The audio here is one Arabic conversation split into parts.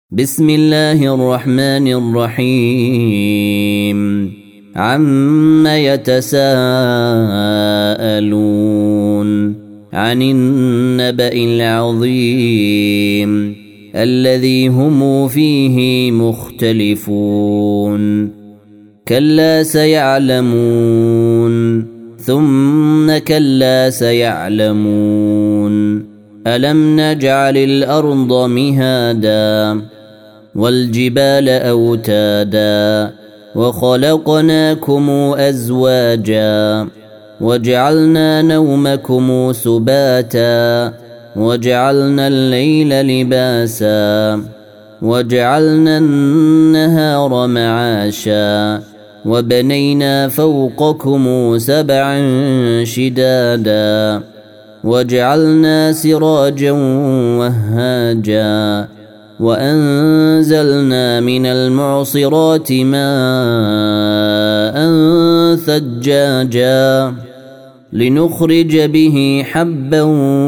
بسم الله الرحمن الرحيم عما يتساءلون عن النبأ العظيم الذي هم فيه مختلفون كلا سيعلمون ثم كلا سيعلمون ألم نجعل الأرض مهادا والجبال أوتادا وخلقناكم أزواجا وجعلنا نومكم سباتا وجعلنا الليل لباسا وجعلنا النهار معاشا وبنينا فوقكم سبعا شدادا وجعلنا سراجا وهاجا وأنزلنا من المعصرات ماء ثجاجا لنخرج به حبا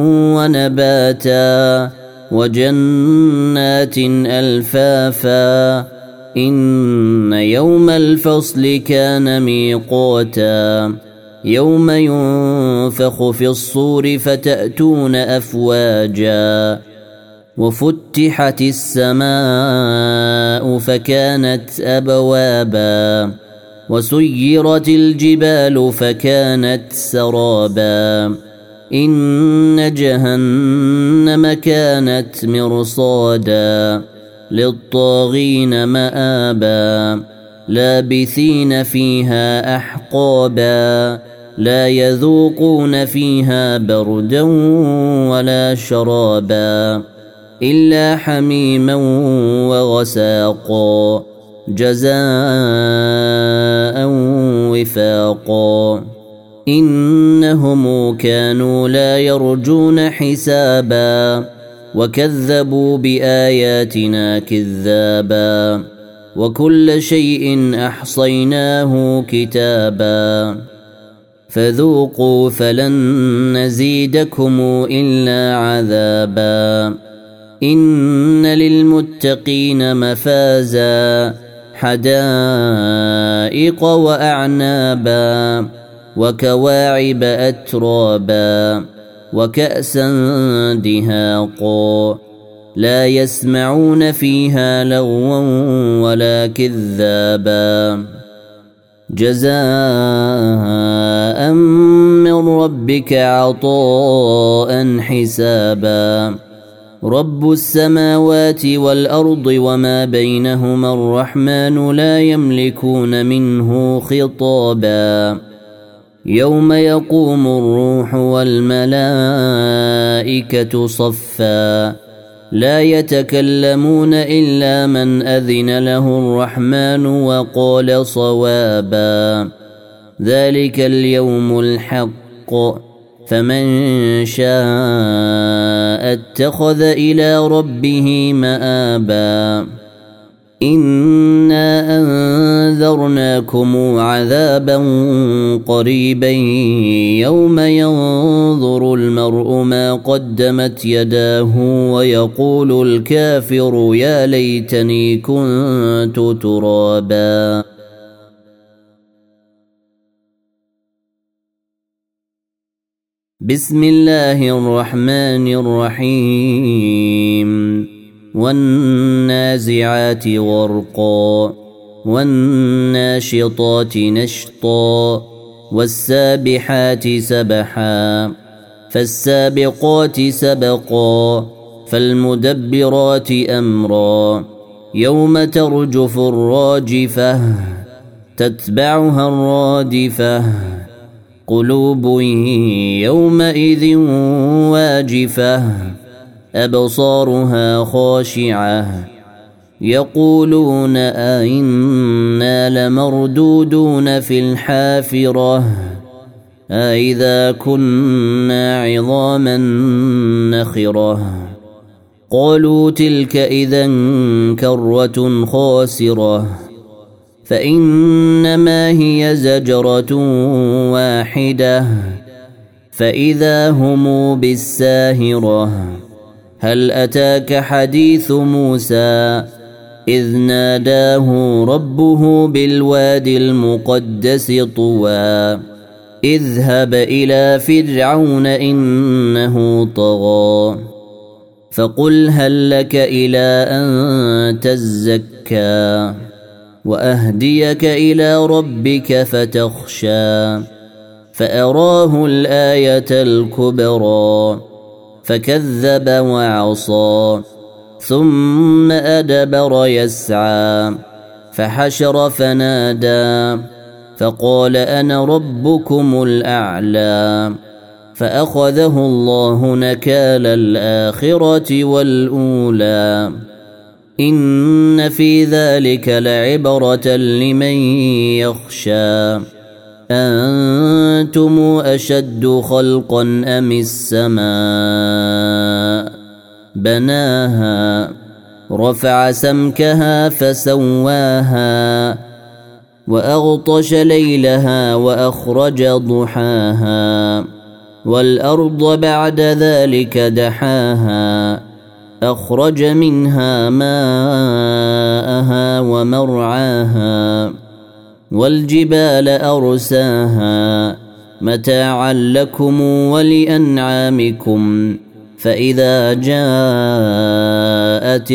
ونباتا وجنات ألفافا إن يوم الفصل كان ميقاتا يوم ينفخ في الصور فتأتون أفواجا وفتحت السماء فكانت أبوابا وسيرت الجبال فكانت سرابا إن جهنم كانت مرصادا للطاغين مآبا لابثين فيها أحقابا لا يذوقون فيها بردا ولا شرابا إلا حميما وغساقا جزاء وفاقا إنهم كانوا لا يرجون حسابا وكذبوا بآياتنا كذابا وكل شيء أحصيناه كتابا فذوقوا فلن نزيدكم إلا عذابا إن للمتقين مفازا حدائق وأعنابا وكواعب أترابا وكأسا دهاقا لا يسمعون فيها لغوا ولا كذابا جزاء من ربك عطاء حسابا رب السماوات والأرض وما بينهما الرحمن لا يملكون منه خطابا يوم يقوم الروح والملائكة صفا لا يتكلمون إلا من أذن له الرحمن وقال صوابا ذلك اليوم الحق فمن شاء اتخذ إلى ربه مآبا إنا أنذرناكم عذابا قريبا يوم ينظر المرء ما قدمت يداه ويقول الكافر يا ليتني كنت ترابا بسم الله الرحمن الرحيم والنازعات غرقا والناشطات نشطا والسابحات سبحا فالسابقات سبقا فالمدبرات أمرا يوم ترجف الراجفة تتبعها الرادفة قلوب يومئذ واجفة أبصارها خاشعة يقولون أئنا لمردودون في الحافرة أئذا كنا عظاما نخرة قالوا تلك إذا كرة خاسرة فإنما هي زجرة واحدة فإذا هم بالساهرة هل أتاك حديث موسى إذ ناداه ربه بالواد المقدس طوى اذهب إلى فرعون إنه طغى فقل هل لك إلى أن تزكى وأهديك إلى ربك فتخشى فأراه الآية الكبرى فكذب وعصى ثم أدبر يسعى فحشر فنادى فقال أنا ربكم الأعلى فأخذه الله نكال الآخرة والأولى إن في ذلك لعبرة لمن يخشى أنتم أشد خلقا أم السماء بناها رفع سمكها فسواها وأغطش ليلها وأخرج ضحاها والأرض بعد ذلك دحاها أخرج منها ماءها ومرعاها والجبال أرساها متاعا لكم ولأنعامكم فإذا جاءت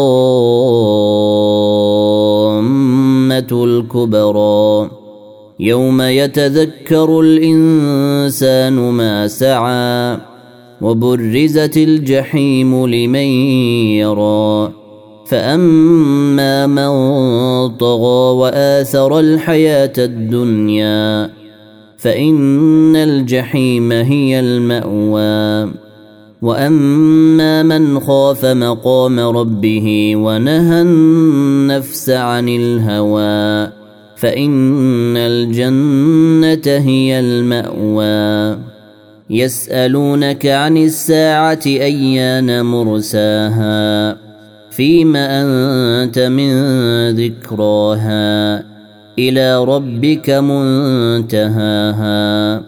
الطامة الكبرى يوم يتذكر الإنسان ما سعى وبرزت الجحيم لمن يرى فأما من طغى وآثر الحياة الدنيا فإن الجحيم هي المأوى وأما من خاف مقام ربه ونهى النفس عن الهوى فإن الجنة هي المأوى يسألونك عن الساعة أيان مرساها فيما أنت من ذكراها إلى ربك منتهاها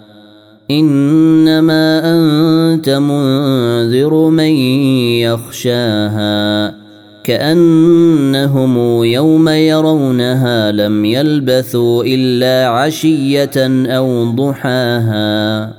إنما أنت منذر من يخشاها كأنهم يوم يرونها لم يلبثوا إلا عشية أو ضحاها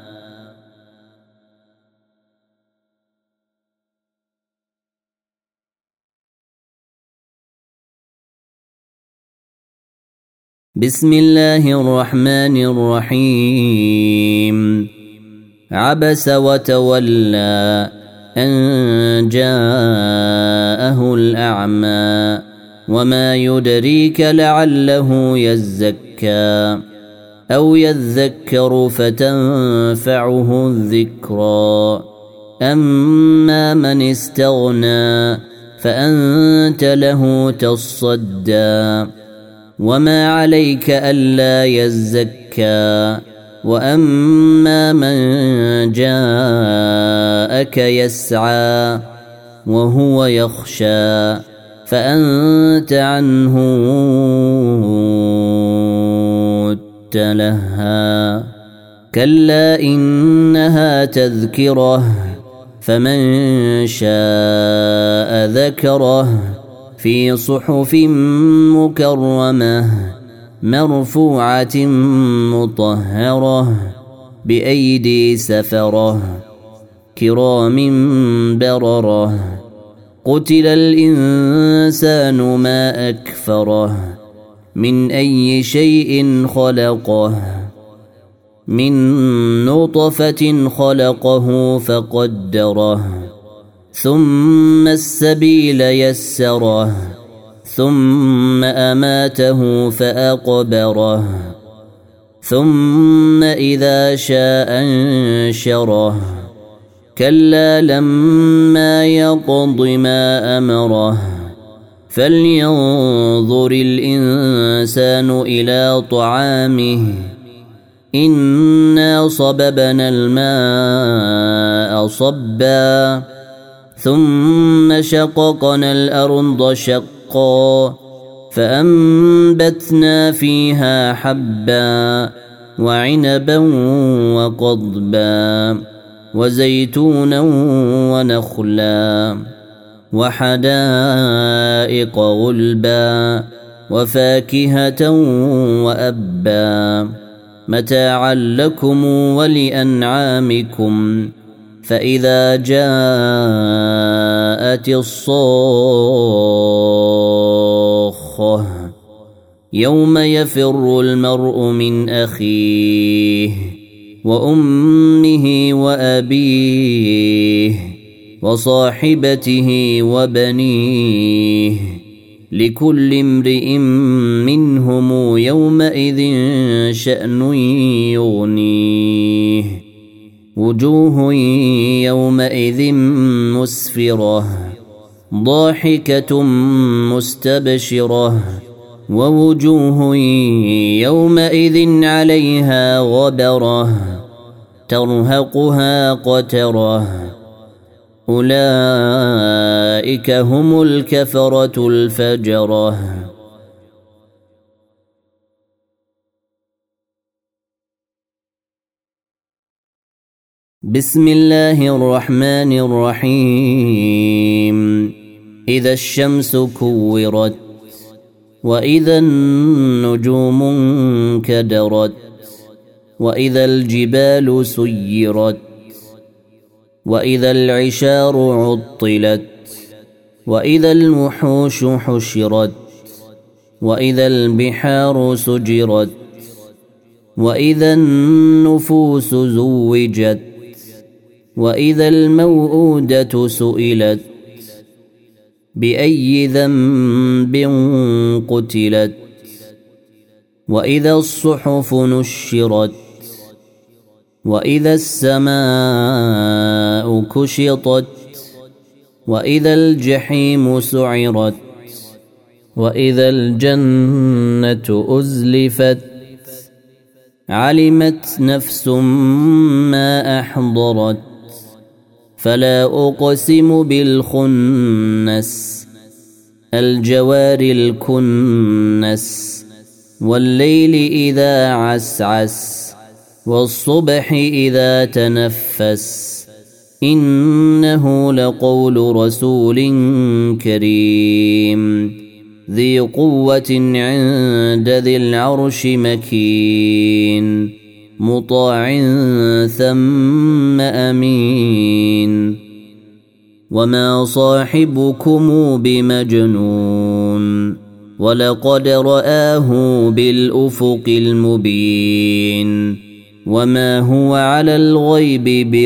بسم الله الرحمن الرحيم عبس وتولى أن جاءه الأعمى وما يدريك لعله يزكى أو يذكر فتنفعه الذكرى أما من استغنى فأنت له تصدى وما عليك ألا يزكى وأما من جاءك يسعى وهو يخشى فأنت عنه تلهى كلا إنها تذكرة فمن شاء ذكره في صحف مكرمة مرفوعة مطهرة بأيدي سفرة كرام بررة قتل الإنسان ما أكفره من أي شيء خلقه من نطفة خلقه فقدره ثم السبيل يسره ثم أماته فأقبره ثم إذا شاء أنشره كلا لما يقض ما أمره فلينظر الإنسان إلى طعامه إنا صببنا الماء صبا ثم شققنا الأرض شقا فأنبتنا فيها حبا وعنبا وقضبا وزيتونا ونخلا وحدائق غلبا وفاكهة وأبا متاعا لكم ولأنعامكم فإذا جاءت الصاخة يوم يفر المرء من أخيه وأمه وأبيه وصاحبته وبنيه لكل امرئ منهم يومئذ شأن يغنيه وجوه يومئذ مسفرة ضاحكة مستبشرة ووجوه يومئذ عليها غبرة ترهقها قترة أولئك هم الكفرة الفجرة. بسم الله الرحمن الرحيم. إذا الشمس كورت وإذا النجوم انكدرت وإذا الجبال سيرت وإذا العشار عطلت وإذا الوحوش حشرت وإذا البحار سجرت وإذا النفوس زوجت وإذا الموءودة سئلت بأي ذنب قتلت وإذا الصحف نشرت وإذا السماء كشطت وإذا الجحيم سعرت وإذا الجنة أزلفت علمت نفس ما أحضرت فلا أقسم بالخنس الجوار الكنس والليل إذا عسعس والصبح إذا تنفس إنه لقول رسول كريم ذي قوة عند ذي العرش مكين مطاع ثم أمين وما صاحبكم بمجنون ولقد رآه بالأفق المبين وما هو على الغيب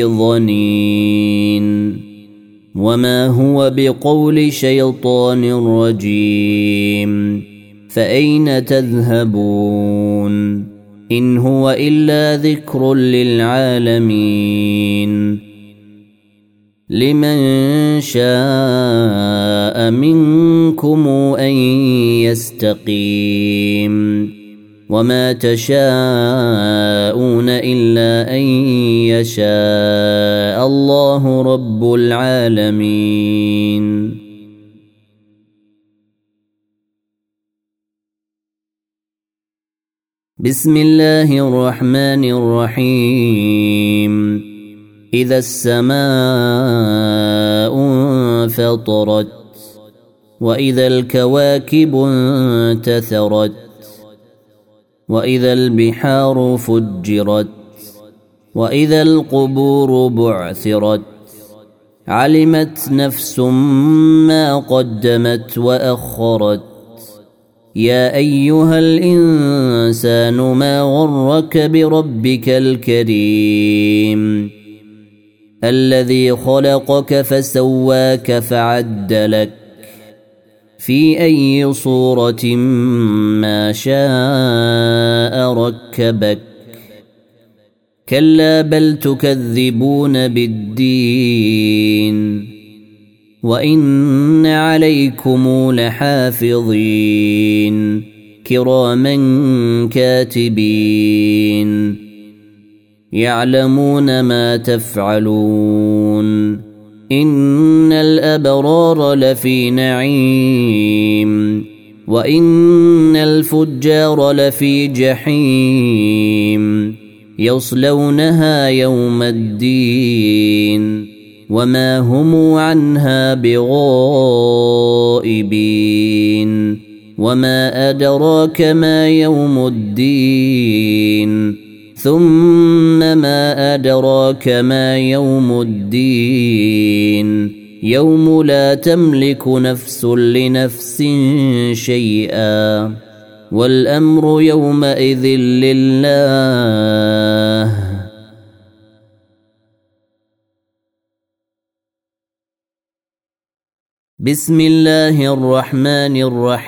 بضنين وما هو بقول شيطان رجيم فأين تذهبون إن هو إلا ذكر للعالمين لمن شاء منكم أن يستقيم وما تشاءون إلا أن يشاء الله رب العالمين. بسم الله الرحمن الرحيم. إذا السماء انفطرت وإذا الكواكب انتثرت وإذا البحار فجرت وإذا القبور بعثرت علمت نفس ما قدمت وأخرت يا أيها الإنسان ما غرك بربك الكريم الذي خلقك فسواك فعدلك في أي صورة ما شاء ركبك كلا بل تكذبون بالدين وإن عليكم لحافظين كراما كاتبين يعلمون ما تفعلون إن الأبرار لفي نعيم وإن الفجار لفي جحيم يصلونها يوم الدين وما هم عنها بغائبين وما أدراك ما يوم الدين ثم ما أدراك ما يوم الدين يوم لا تملك نفس لنفس شيئا والأمر يومئذ لله بسم الله الرحمن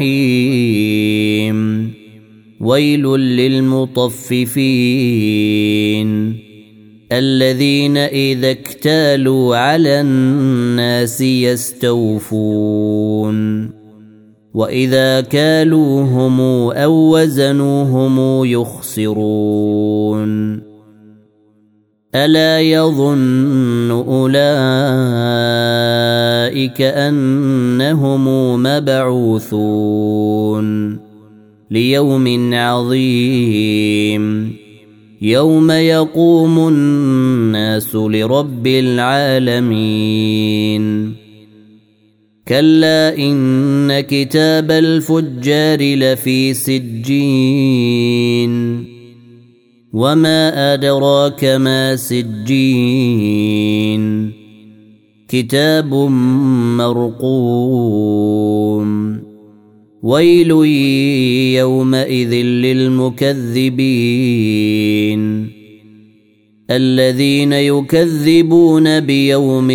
الرحيم ويل للمطففين الذين إذا اكتالوا على الناس يستوفون وإذا كالوهم أو وزنوهم يخسرون ألا يظن أولئك أنهم مبعوثون ليوم عظيم يوم يقوم الناس لرب العالمين كلا إن كتاب الفجار لفي سجين وما أدراك ما سجين كتاب مرقوم ويل يومئذ للمكذبين الذين يكذبون بيوم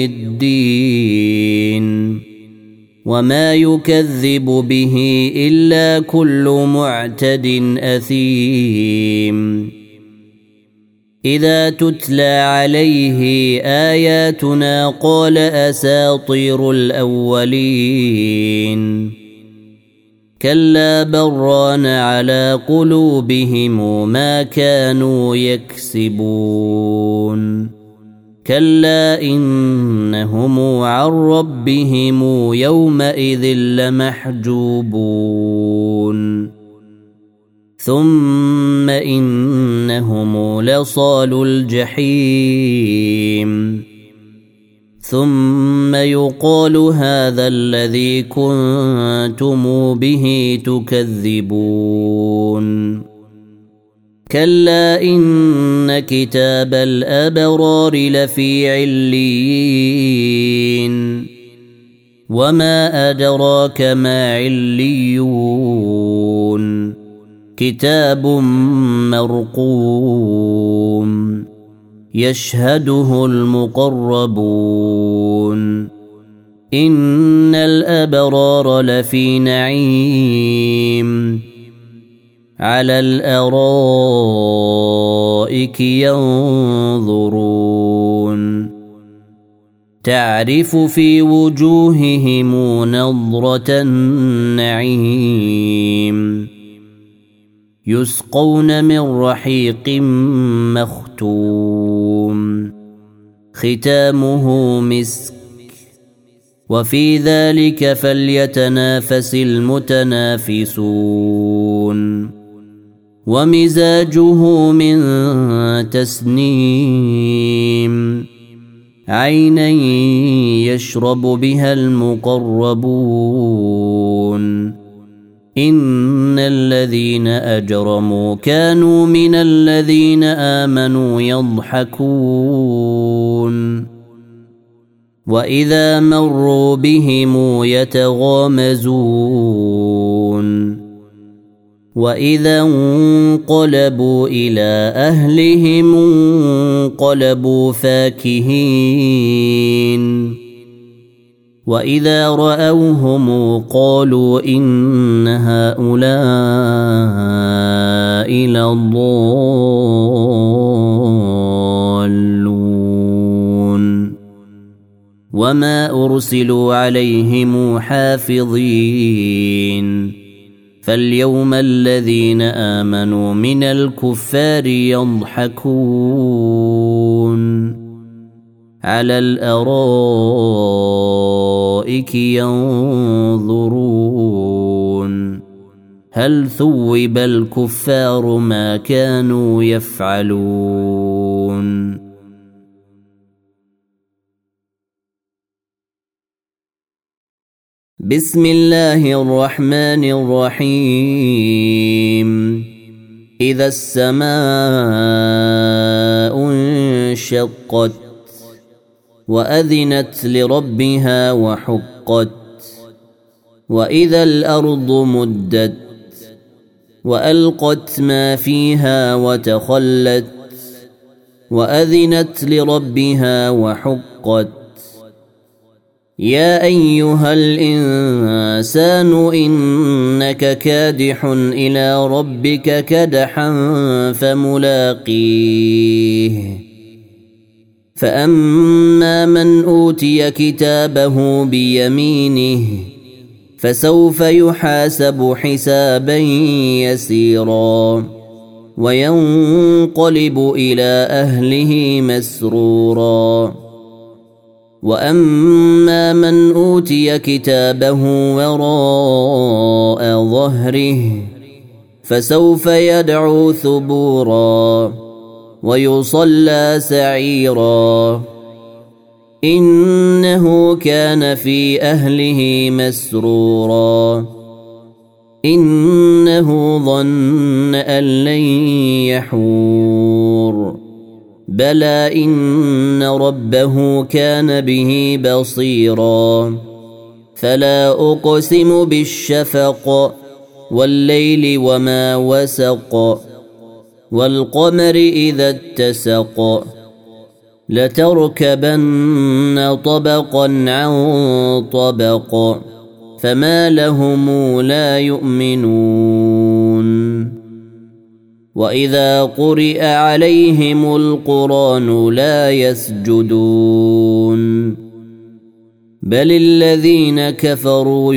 الدين وما يكذب به إلا كل معتد أثيم إذا تتلى عليه آياتنا قال أساطير الأولين كلا بران على قلوبهم ما كانوا يكسبون كلا إنهم عن ربهم يومئذ لمحجوبون ثم إنهم لصالو الجحيم ثم يقال هذا الذي كنتم به تكذبون كلا إن كتاب الأبرار لفي عليين وما أدراك ما عليون كتاب مرقوم يشهده المقربون إن الأبرار لفي نعيم على الأرائك ينظرون تعرف في وجوههم نضرة النعيم يسقون من رحيق مختوم ختامه مسك وفي ذلك فليتنافس المتنافسون ومزاجه من تسنيم عينا يشرب بها المقربون إن الذين أجرموا كانوا من الذين آمنوا يضحكون وإذا مروا بهم يتغامزون وإذا انقلبوا إلى أهلهم انقلبوا فاكهين وإذا رأوهم قالوا إن هؤلاء لضالون وما أرسلوا عليهم حافظين فاليوم الذين آمنوا من الكفار يضحكون على الأرائك ينظرون هل ثوب الكفار ما كانوا يفعلون. بسم الله الرحمن الرحيم. إذا السماء انشقت وأذنت لربها وحقت وإذا الأرض مدت وألقت ما فيها وتخلت وأذنت لربها وحقت. يا أيها الإنسان إنك كادح إلى ربك كدحا فملاقيه. فأما من أوتي كتابه بيمينه فسوف يحاسب حسابا يسيرا وينقلب إلى أهله مسرورا. وأما من أوتي كتابه وراء ظهره فسوف يدعو ثبورا ويصلى سعيرا إنه كان في أهله مسرورا إنه ظن أن لن يحور بلى إن ربه كان به بصيرا. فلا أقسم بالشفق والليل وما وسق والقمر إذا اتسق لتركبن طبقا عن طبق فما لهم لا يؤمنون. وإذا قرئ عليهم القرآن لا يسجدون بل الذين كفروا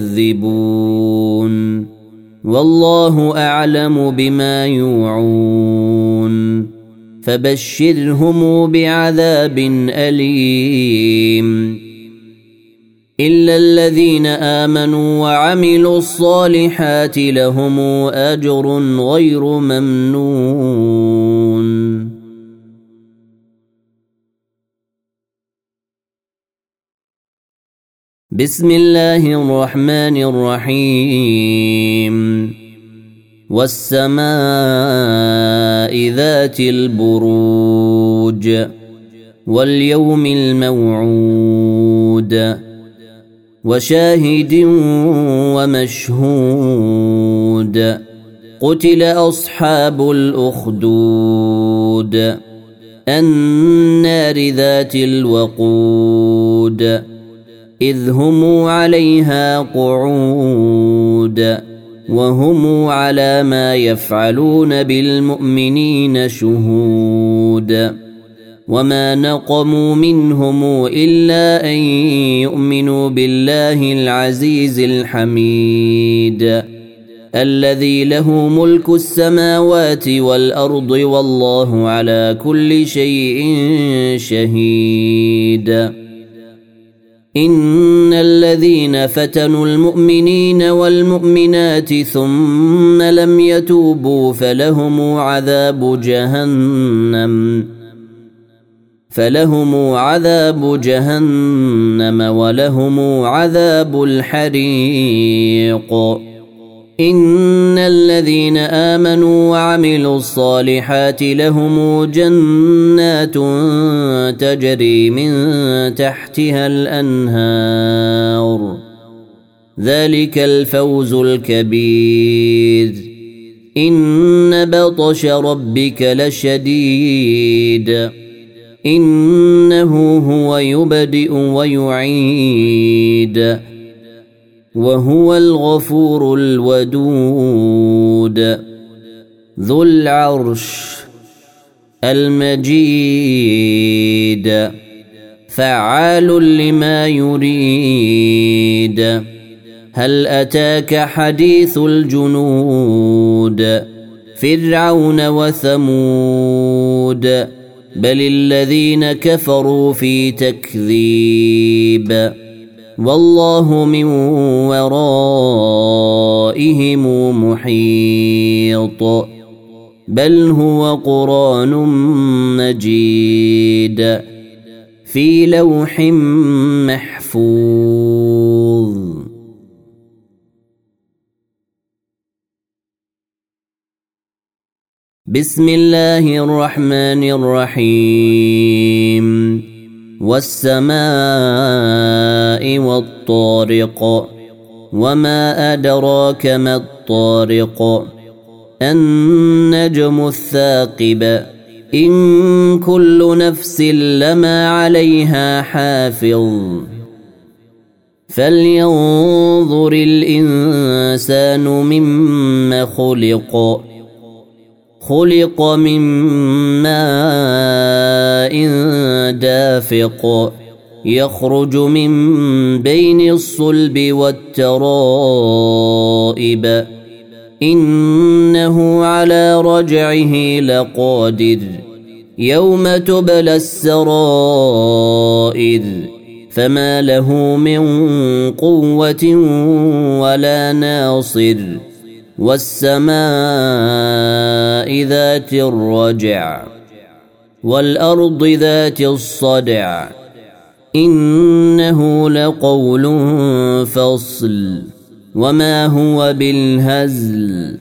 يكذبون والله أعلم بما يوعون فبشرهم بعذاب أليم إلا الذين آمنوا وعملوا الصالحات لهم أجر غير ممنون. بسم الله الرحمن الرحيم. والسماء ذات البروج واليوم الموعود وشاهد ومشهود قتل أصحاب الأخدود النار ذات الوقود إذ هم عليها قعود وهم على ما يفعلون بالمؤمنين شهود وما نقموا منهم إلا أن يؤمنوا بالله العزيز الحميد الذي له ملك السماوات والأرض والله على كل شيء شهيد. إن الذين فتنوا المؤمنين والمؤمنات ثم لم يتوبوا فلهم عذاب جهنم ولهم عذاب الحريق. إن الذين آمنوا وعملوا الصالحات لهم جنات تجري من تحتها الأنهار ذلك الفوز الكبير. إن بطش ربك لشديد إنه هو يبدئ ويعيد وهو الغفور الودود ذو العرش المجيد فعال لما يريد. هل أتاك حديث الجنود فرعون وثمود بل الذين كفروا في تكذيب والله من ورائهم بهم محيط بل هو قرآن مجيد في لوح محفوظ. بسم الله الرحمن الرحيم. والسماء والطارق وما أدراك ما الطارق النجم الثاقب إن كل نفس لما عليها حافظ فلينظر الإنسان مما خلق خلق من ماء دافق يخرج من بين الصلب والترائب إنه على رجعه لقادر يوم تبلى السرائر فما له من قوة ولا ناصر والسماء ذات الرجع والأرض ذات الصدع إنه لقول فصل وما هو بالهزل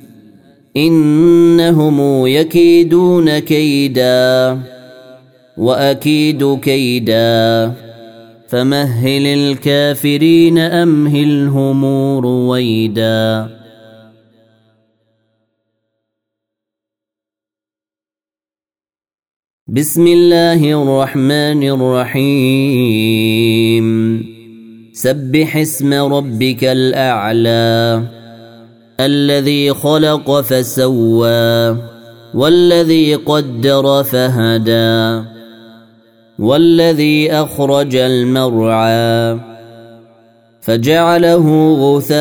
إنهم يكيدون كيدا وأكيد كيدا فمهل الكافرين أمهلهم رويدا. بسم الله الرحمن الرحيم. سبح اسم ربك الأعلى الذي خلق فسوى والذي قدر فهدى والذي أخرج المرعى فجعله غثاء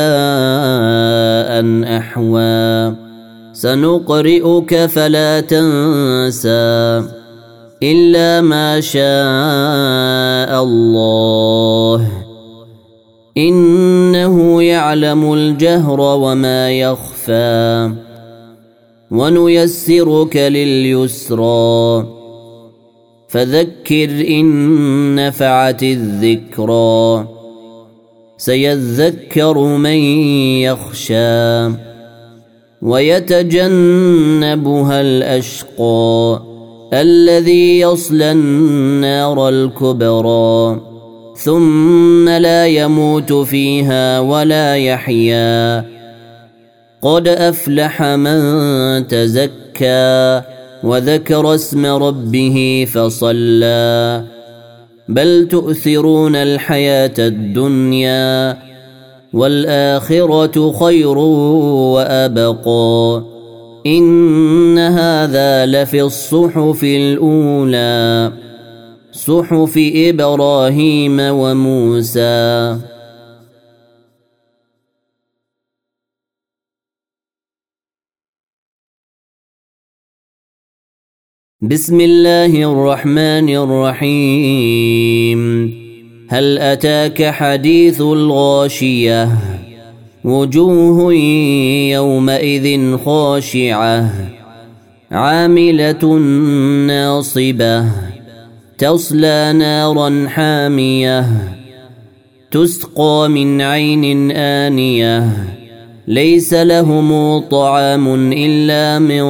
أحوى سنقرئك فلا تنسى إلا ما شاء الله إنه يعلم الجهر وما يخفى ونيسرك لليسرى فذكر إن نفعت الذكرى سيذكر من يخشى ويتجنبها الأشقى الذي يصلى النار الكبرى ثم لا يموت فيها ولا يحيا قد أفلح من تزكى وذكر اسم ربه فصلى بل تؤثرون الحياة الدنيا والآخرة خير وأبقى إن هذا لفي الصحف الأولى صحف إبراهيم وموسى. بسم الله الرحمن الرحيم. هل أتاك حديث الغاشية وجوه يومئذ خاشعة عاملة ناصبة تصلى نارا حامية تسقى من عين آنية ليس لهم طعام إلا من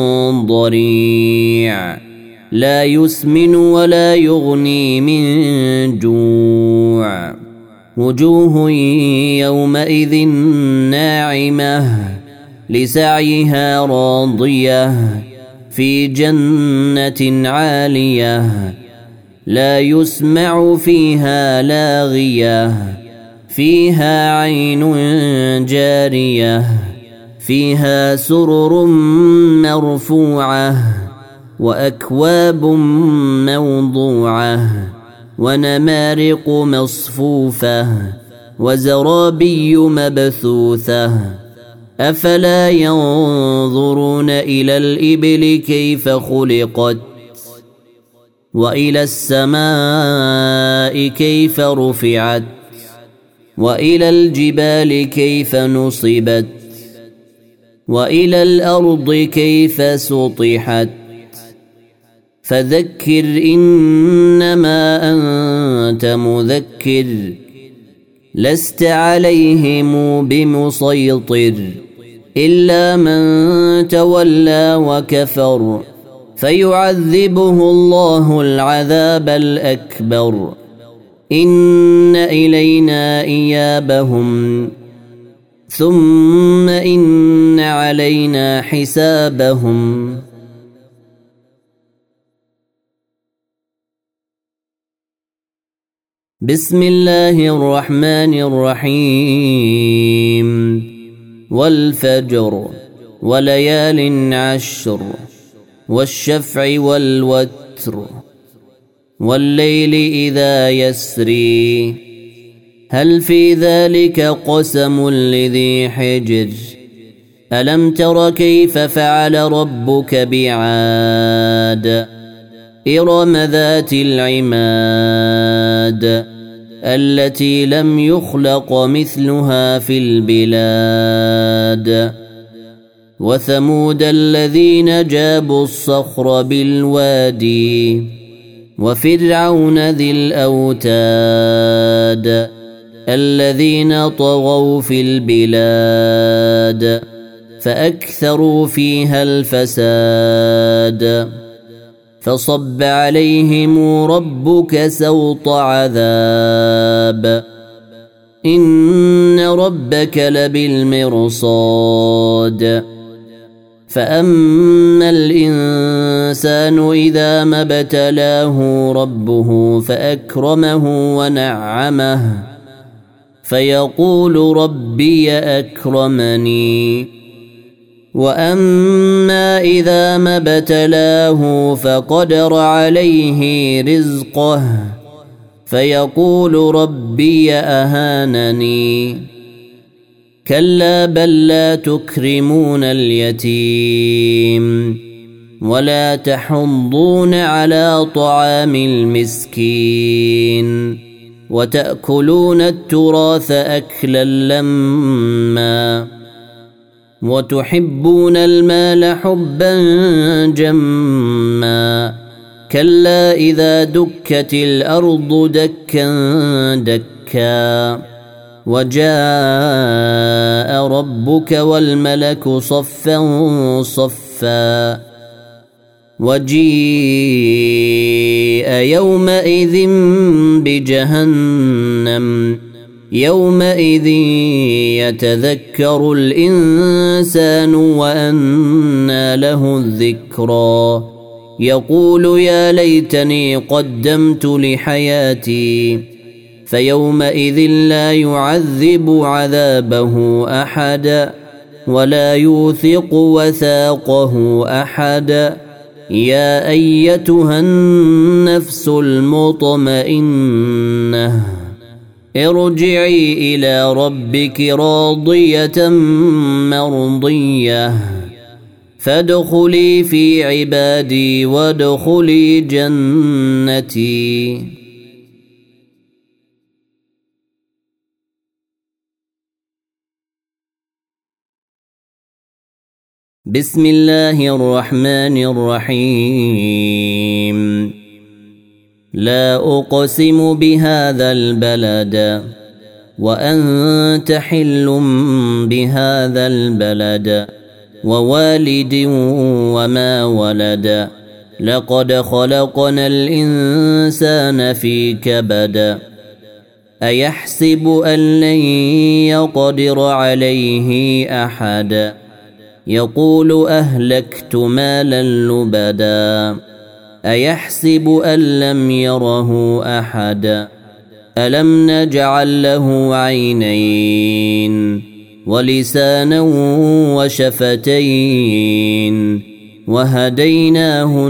ضريع لا يسمن ولا يغني من جوع وجوه يومئذ ناعمة لسعيها راضية في جنة عالية لا يسمع فيها لاغية فيها عين جارية فيها سرر مرفوعة وأكواب موضوعة ونمارق مصفوفة وزرابي مبثوثة أفلا ينظرون إلى الإبل كيف خلقت وإلى السماء كيف رفعت وإلى الجبال كيف نصبت وإلى الأرض كيف سطحت فذكر إنما أنت مذكر لست عليهم بمسيطر إلا من تولى وكفر فيعذبه الله العذاب الأكبر إن إلينا إيابهم ثم إن علينا حسابهم بسم الله الرحمن الرحيم والفجر وليال عشر والشفع والوتر والليل إذا يسري هل في ذلك قسم لذي حجر ألم تر كيف فعل ربك بعاد إرم ذات العماد التي لم يخلق مثلها في البلاد وثمود الذين جابوا الصخر بالوادي وفرعون ذي الأوتاد الذين طغوا في البلاد فأكثروا فيها الفساد فصب عليهم ربك سوط عذاب إن ربك لبالمرصاد فأما الإنسان إذا ما ابتلاه ربه فأكرمه ونعمه فيقول ربي أكرمني وأما إذا ما ابتلاه فقدر عليه رزقه فيقول ربي أهانني كلا بل لا تكرمون اليتيم ولا تحضون على طعام المسكين وتأكلون التراث أكلا لما وتحبون المال حبا جما كلا إذا دكت الأرض دكا دكا وجاء ربك والملك صفا صفا وجيء يومئذ بجهنم يومئذ يتذكر الإنسان وأنى له الذكرى يقول يا ليتني قدمت لحياتي فيومئذ لا يعذب عذابه أحد ولا يوثق وثاقه أحد يا أيتها النفس المطمئنة ارجعي إلى ربك راضية مرضية فادخلي في عبادي وادخلي جنتي بسم الله الرحمن الرحيم لا أقسم بهذا البلد وأنت حل بهذا البلد ووالد وما ولد لقد خلقنا الإنسان في كبد أيحسب أن لن يقدر عليه أحد يقول أهلكت مالا لبدا أيحسب أن لم يره أحد ألم نجعل له عينين ولسانا وشفتين وهديناه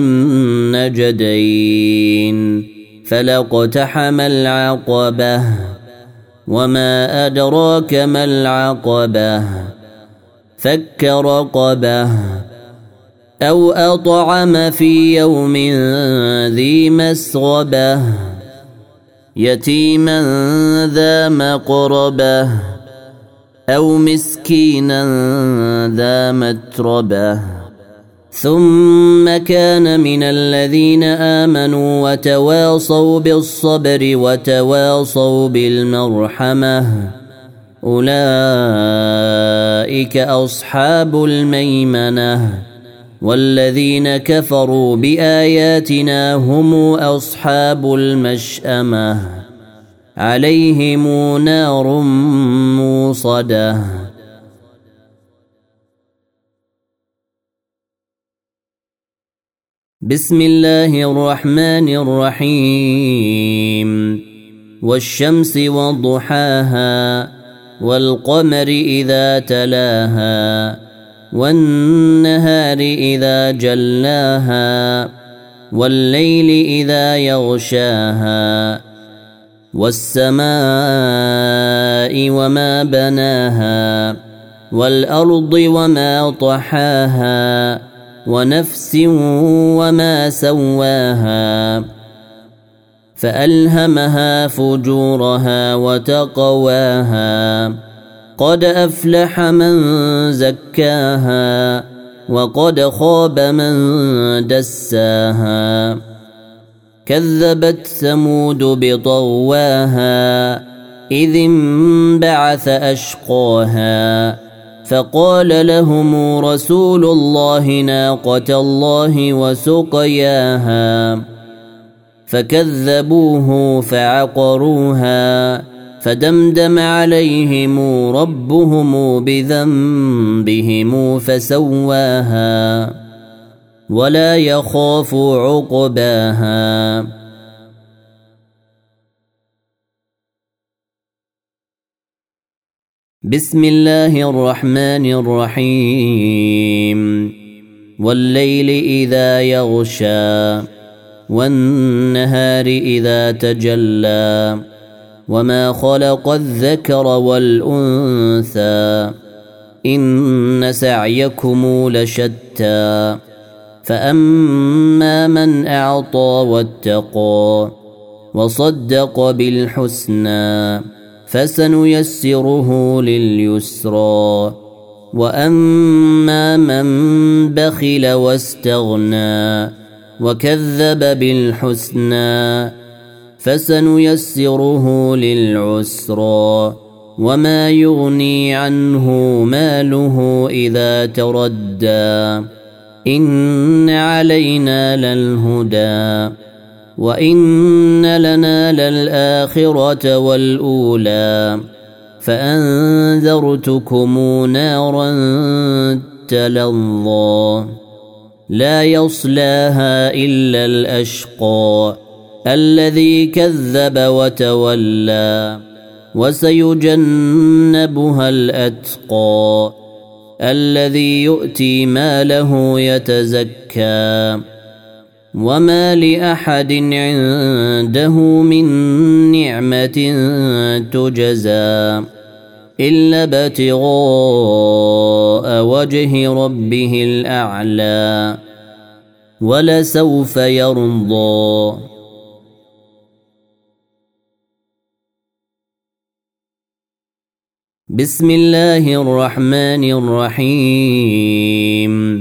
النجدين فلاقتحم العقبة وما أدراك ما العقبة فك رقبة أو أطعم في يوم ذي مسغبة يتيما ذا مقربة أو مسكينا ذا متربة ثم كان من الذين آمنوا وتواصوا بالصبر وتواصوا بالمرحمة أولئك أصحاب الميمنة والذين كفروا بآياتنا هم أصحاب المشأمة عليهم نار موصدة. بسم الله الرحمن الرحيم والشمس وضحاها والقمر إذا تلاها والنهار إذا جلاها والليل إذا يغشاها والسماء وما بناها والأرض وما طحاها ونفس وما سواها فألهمها فجورها وتقواها قد أفلح من زكاها وقد خاب من دساها كذبت ثمود بطغواها إذ انبعث أشقاها فقال لهم رسول الله ناقة الله وسقياها فكذبوه فعقروها فدمدم عليهم ربهم بذنبهم فسواها ولا يخاف عقباها. بسم الله الرحمن الرحيم والليل إذا يغشى والنهار إذا تجلى وما خلق الذكر والأنثى إن سعيكم لشتى فأما من أعطى واتقى وصدق بالحسنى فسنيسره لليسرى وأما من بخل واستغنى وكذب بالحسنى فسنيسره للعسرى وما يغني عنه ماله إذا تردى إن علينا للهدى وإن لنا للآخرة والأولى فأنذرتكم نارا تلظى لا يصلاها إلا الأشقى الذي كذب وتولى وسيجنبها الأتقى الذي يؤتي ماله يتزكى وما لأحد عنده من نعمة تجزى إلا ابتغاء وجه ربه الأعلى ولسوف يرضى. بسم الله الرحمن الرحيم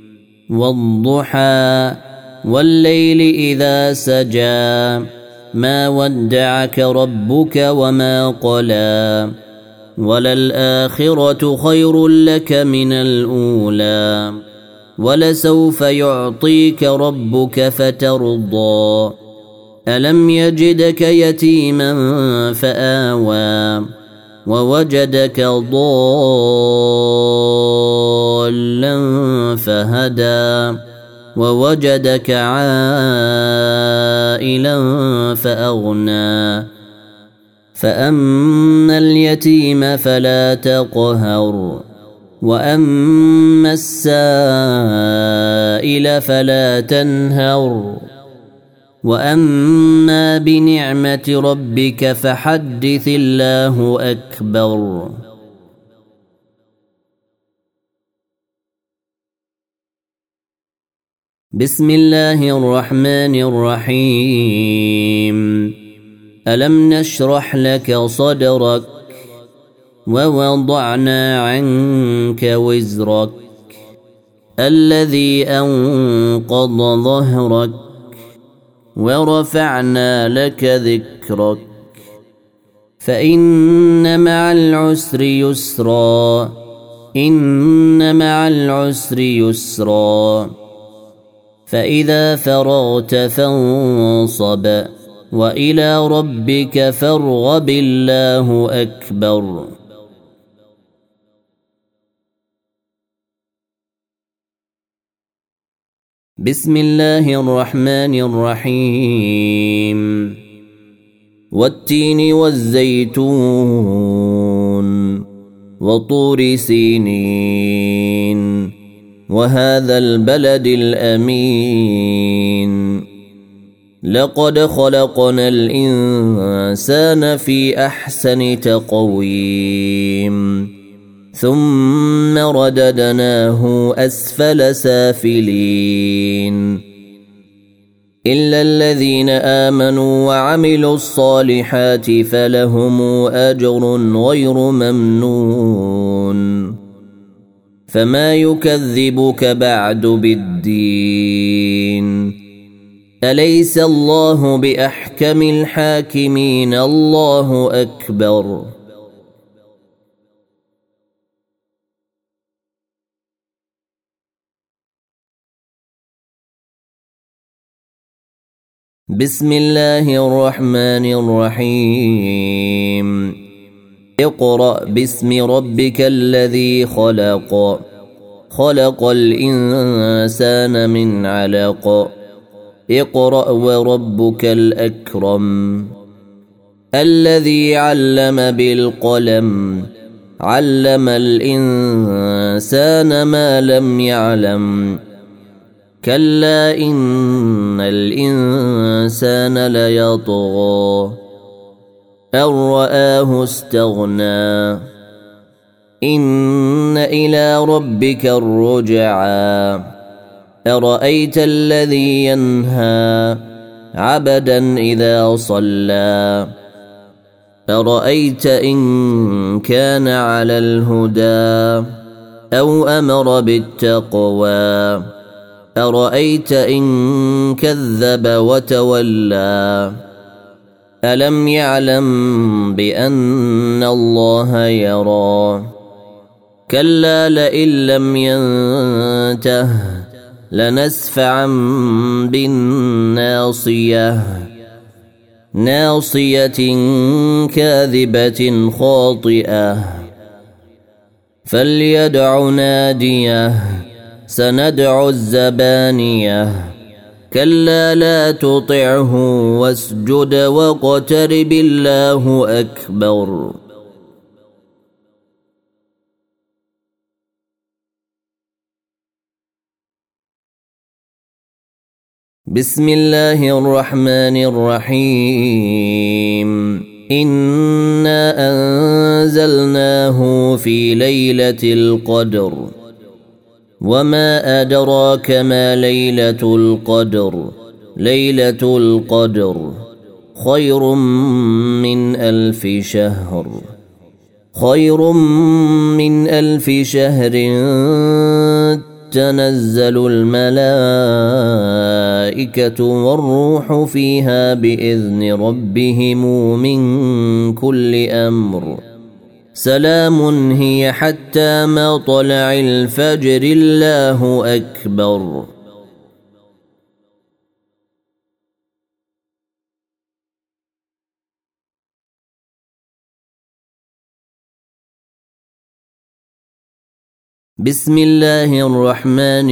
والضحى والليل إذا سجى ما ودعك ربك وما قلى وللآخرة خير لك من الأولى ولسوف يعطيك ربك فترضى ألم يجدك يتيما فآوى ووجدك ضالا فهدى ووجدك عائلا فأغنى فأما اليتيم فلا تقهر وأما السائل فلا تنهر وأما بنعمة ربك فحدث الله أكبر. بسم الله الرحمن الرحيم ألم نشرح لك صدرك ووضعنا عنك وزرك الذي أنقض ظهرك ورفعنا لك ذكرك فإن مع العسر يسرا إن مع العسر يسرا فإذا فرغت فانصب وإلى ربك فارغب الله أكبر. بسم الله الرحمن الرحيم والتين والزيتون وطور سينين وهذا البلد الأمين لقد خلقنا الإنسان في أحسن تقويم ثم رددناه أسفل سافلين إلا الذين آمنوا وعملوا الصالحات فلهم أجر غير ممنون فما يكذبك بعد بالدين أليس الله بأحكم الحاكمين الله أكبر. بسم الله الرحمن الرحيم اقرأ باسم ربك الذي خلق خلق الإنسان من علق اقرأ وربك الأكرم الذي علم بالقلم علم الإنسان ما لم يعلم كلا إن الإنسان ليطغى أن رآه استغنى إن إلى ربك الرجعى أرأيت الذي ينهى عبدا إذا صلى أرأيت إن كان على الهدى أو أمر بالتقوى أرأيت إن كذب وتولى ألم يعلم بأن الله يرى كلا لئن لم ينته لنسفعا بالناصية ناصية كاذبة خاطئة فليدع ناديه سندع الزبانية كلا لا تطعه واسجد واقترب الله أكبر. بسم الله الرحمن الرحيم إنا أنزلناه في ليلة القدر وما أدراك ما ليلة القدر ليلة القدر خير من 1000 شهر خير من 1000 شهر تنزل الملائكة والروح فيها بإذن ربهم من كل أمر سلام هي حتى مطلع الفجر الله أكبر. بسم الله الرحمن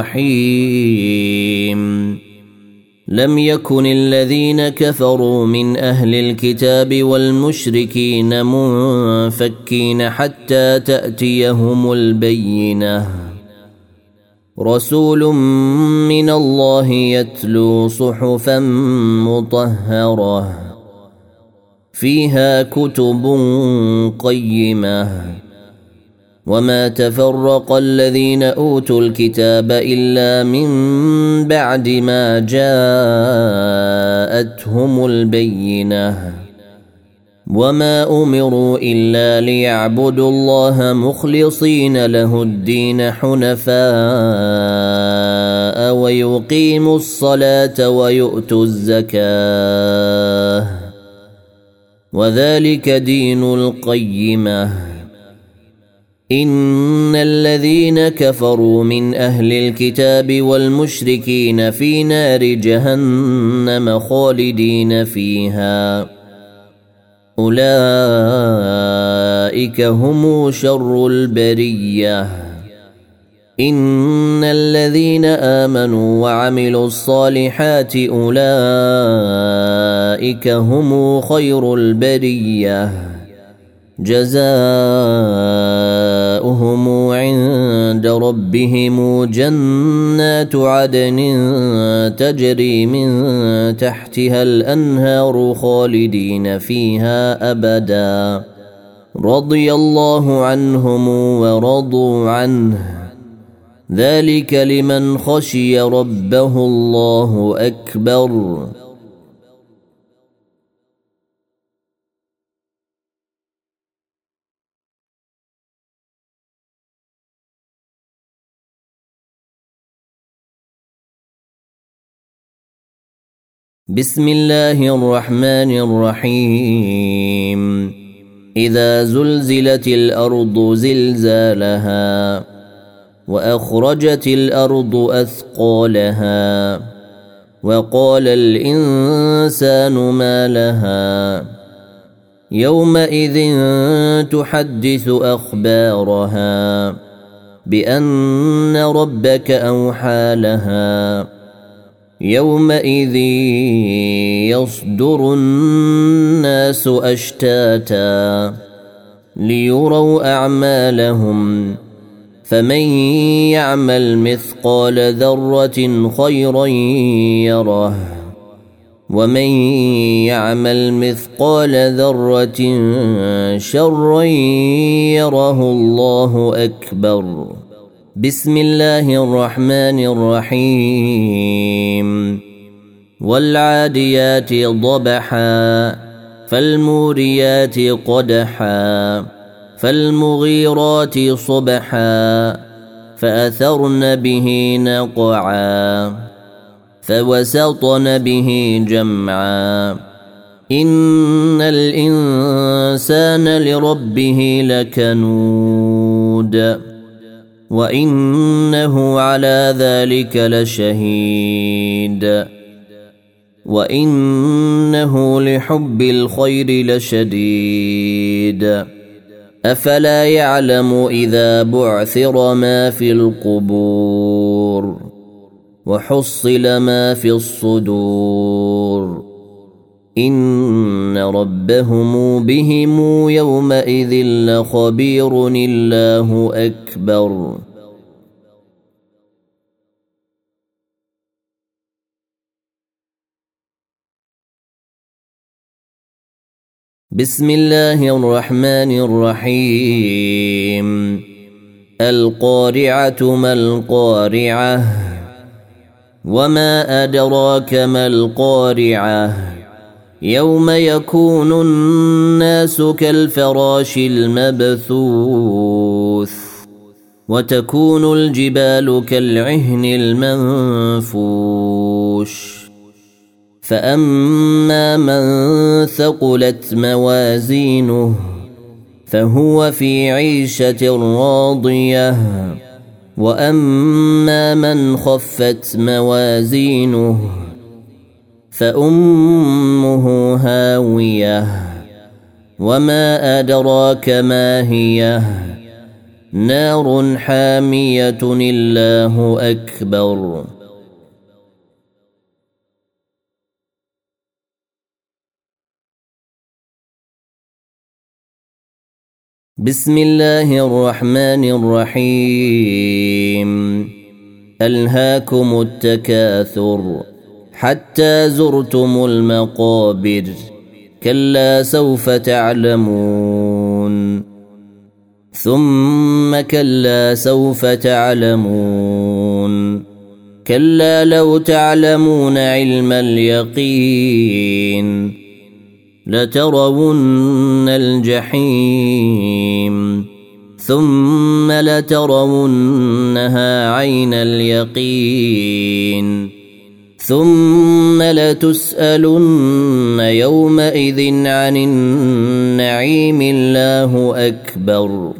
الرحيم لم يكن الذين كفروا من أهل الكتاب والمشركين منفكين حتى تأتيهم البينة رسول من الله يتلو صحفا مطهرة فيها كتب قيمة وما تفرق الذين أوتوا الكتاب إلا من بعد ما جاءتهم البينة وما أمروا إلا ليعبدوا الله مخلصين له الدين حنفاء ويقيموا الصلاة ويؤتوا الزكاة وذلك دين القيمة. إن الذين كفروا من أهل الكتاب والمشركين في نار جهنم خالدين فيها أولئك هم شر البرية. إن الذين آمنوا وعملوا الصالحات أولئك هم خير البرية جزاؤهم عند ربهم جنات عدن تجري من تحتها الأنهار خالدين فيها أبدا رضي الله عنهم ورضوا عنه ذلك لمن خشي ربه الله أكبر. بسم الله الرحمن الرحيم. إذا زلزلت الأرض زلزالها وأخرجت الأرض أثقالها وقال الإنسان ما لها يومئذ تحدث أخبارها بأن ربك أوحى لها يومئذ يصدر الناس أشتاتا ليروا أعمالهم فمن يعمل مثقال ذرة خيرا يره ومن يعمل مثقال ذرة شرا يره الله أكبر. بسم الله الرحمن الرحيم. والعاديات ضبحا فالموريات قدحا فالمغيرات صبحا فأثرن به نقعا فوسطن به جمعا إن الإنسان لربه لكنود وإنه على ذلك لشهيد وإنه لحب الخير لشديد. أفلا يعلم إذا بعثر ما في القبور وحصل ما في الصدور إن ربهم بهم يومئذ لخبير الله أكبر. بسم الله الرحمن الرحيم. القارعة ما القارعة وما أدراك ما القارعة يوم يكون الناس كالفراش المبثوث وتكون الجبال كالعهن المنفوش فأما من ثقلت موازينه فهو في عيشة راضية وأما من خفت موازينه فأمه هاوية وما أدراك ما هي نار حامية الله أكبر. بسم الله الرحمن الرحيم. ألهاكم التكاثر حتى زرتم المقابر كلا سوف تعلمون ثم كلا سوف تعلمون كلا لو تعلمون علم اليقين لترون الجحيم ثم لترونها عين اليقين ثم لتسألن يومئذ عن النعيم. الله أكبر.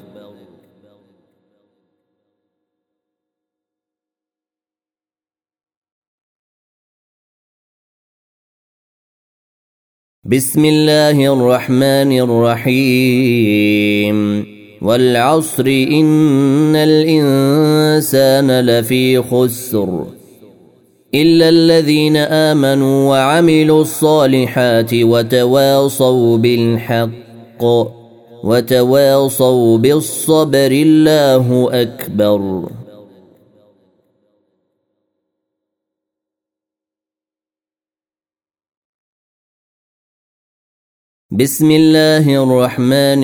بسم الله الرحمن الرحيم. والعصر إن الإنسان لفي خسر إلا الذين آمنوا وعملوا الصالحات وتواصوا بالحق وتواصوا بالصبر. الله أكبر. بسم الله الرحمن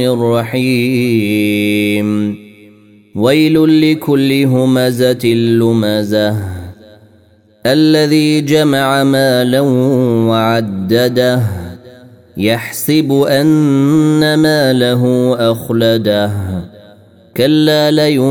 الرحيم. ويل لكل همزة لمزة الذي جمع مالا وعدده يحسب أن ماله أخلده كلا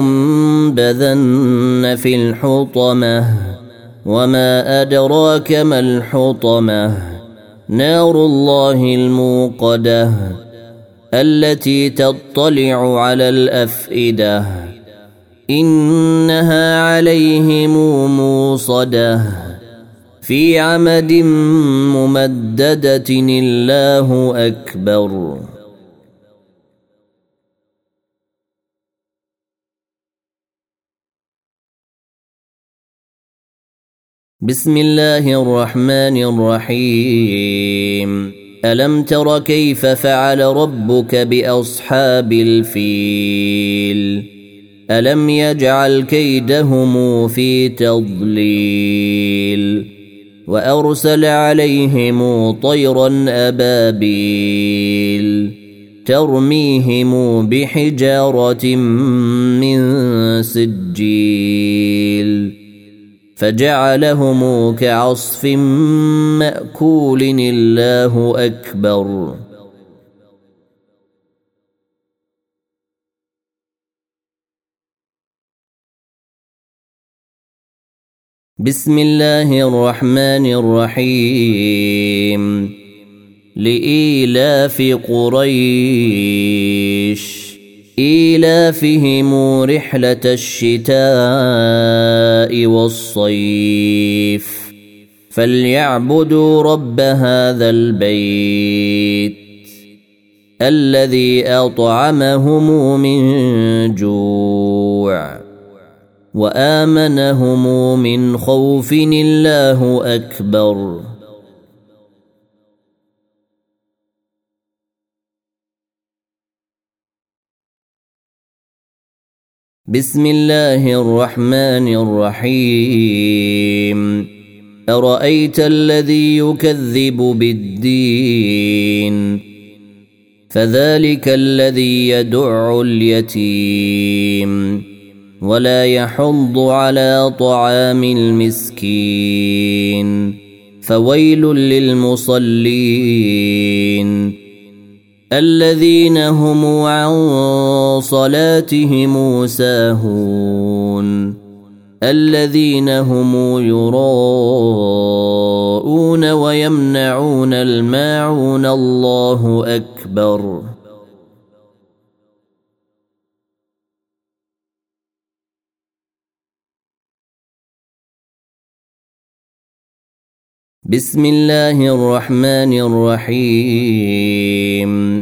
لينبذن في الحطمة وما أدراك ما الحطمة نار الله الموقدة التي تطلع على الأفئدة إنها عليهم موصدة في عمد ممددة. الله أكبر. بسم الله الرحمن الرحيم. ألم تر كيف فعل ربك بأصحاب الفيل ألم يجعل كيدهم في تضليل وأرسل عليهم طيرا أبابيل ترميهم بحجارة من سجيل فجعلهم كعصف مأكول. الله أكبر. بسم الله الرحمن الرحيم. لإيلاف قريش إيلافهم رحلة الشتاء والصيف فليعبدوا رب هذا البيت الذي أطعمهم من جوع وآمنهم من خوف. الله أكبر. بسم الله الرحمن الرحيم. أرأيت الذي يكذب بالدين فذلك الذي يدع اليتيم ولا يحض على طعام المسكين فويل للمصلين الذين هم عن صلاتهم ساهون الذين هم يراءون ويمنعون الماعون. الله أكبر. بسم الله الرحمن الرحيم.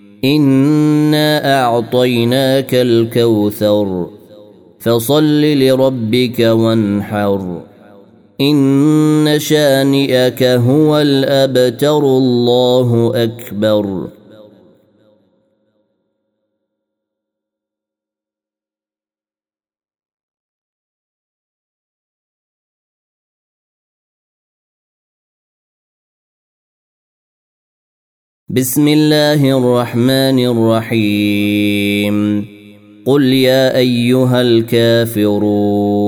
إنا أعطيناك الكوثر فصل لربك وانحر إن شانئك هو الأبتر. الله أكبر. بسم الله الرحمن الرحيم. قل يا أيها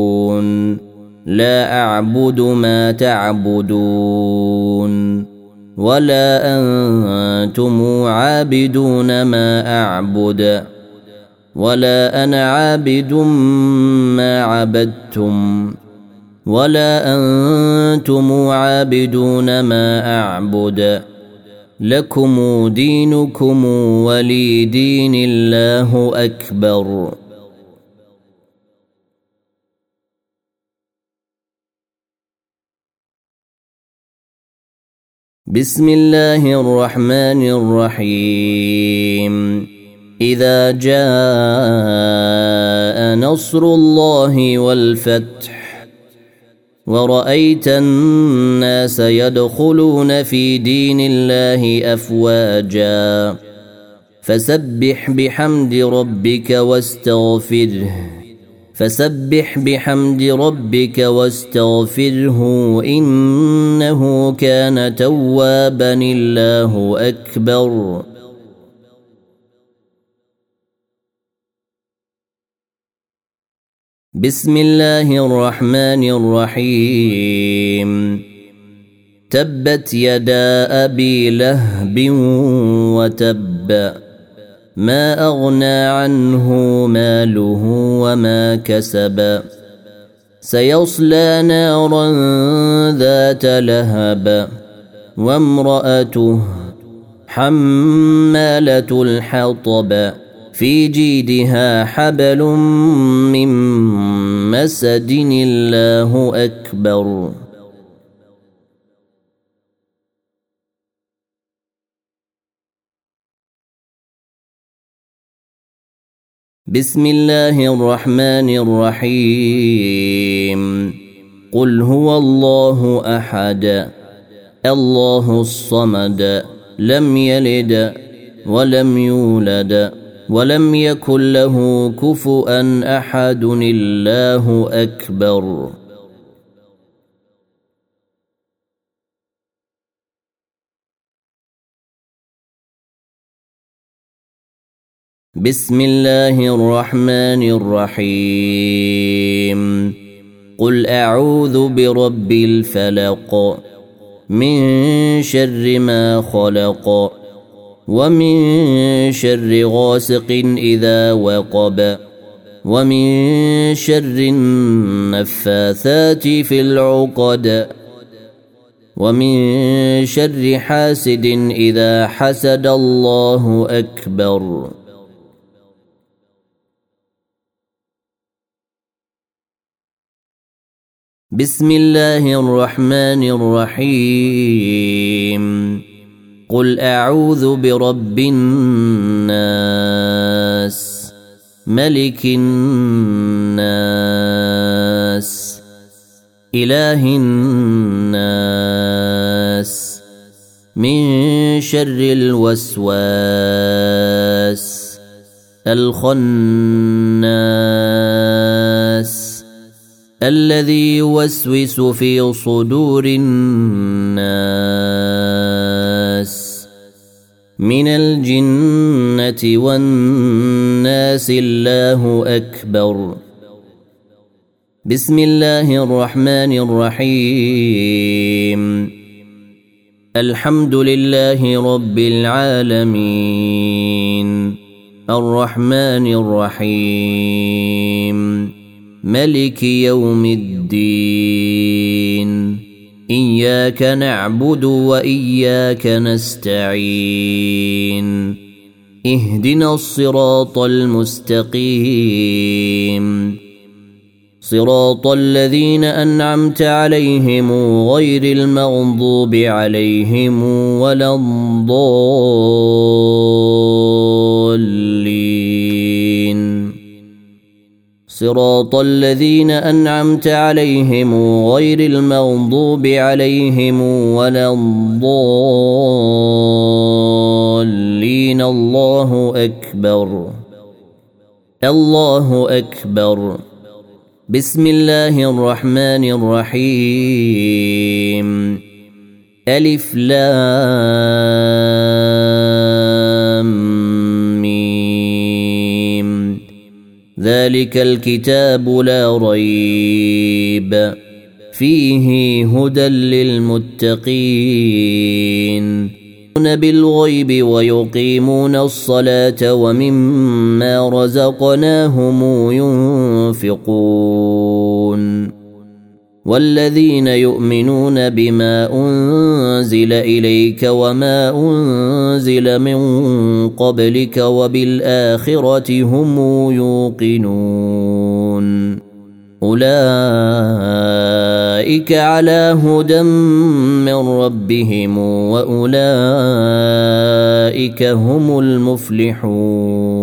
الكافرون لا أعبد ما تعبدون ولا أنتم عابدون ما أعبد ولا أنا عابد ما عبدتم ولا أنتم عابدون ما أعبد لكم دينكم ولي دين. الله أكبر. بسم الله الرحمن الرحيم. إذا جاء نصر الله والفتح ورأيت الناس يدخلون في دين الله أفواجا فسبح بحمد ربك واستغفره إنه كان توابا. الله أكبر. بسم الله الرحمن الرحيم. تبت يدا أبي لهب وتب ما أغنى عنه ماله وما كسب سيصلى نارا ذات لهب وامرأته حمالة الحطب في جيدها حبل من مسد. الله أكبر. بسم الله الرحمن الرحيم. قل هو الله أحد الله الصمد لم يلد ولم يولد ولم يكن له كفؤا أحد. الله أكبر. بسم الله الرحمن الرحيم. قل أعوذ برب الفلق من شر ما خلق ومن شر غاسق إذا وقب ومن شر النفاثات في العقد ومن شر حاسد إذا حسد. الله أكبر. بسم الله الرحمن الرحيم. قل أعوذ برب الناس ملك الناس إله الناس من شر الوسواس الخناس الذي يوسوس في صدور الناس من الجنة والناس. الله أكبر. بسم الله الرحمن الرحيم. الحمد لله رب العالمين الرحمن الرحيم ملك يوم الدين إياك نعبد وإياك نستعين اهدنا الصراط المستقيم صراط الذين أنعمت عليهم غير المغضوب عليهم ولا الضالين. صراط الذين أنعمت عليهم غير المغضوب عليهم ولا الضالين. الله أكبر. الله أكبر. بسم الله الرحمن الرحيم. ألف لام ذلك الكتاب لا ريب فيه هدى للمتقين بالغيب ويقيمون الصلاة ومما رزقناهم ينفقون والذين يؤمنون بما أنزل إليك وما أنزل من قبلك وبالآخرة هم يوقنون أولئك على هدى من ربهم وأولئك هم المفلحون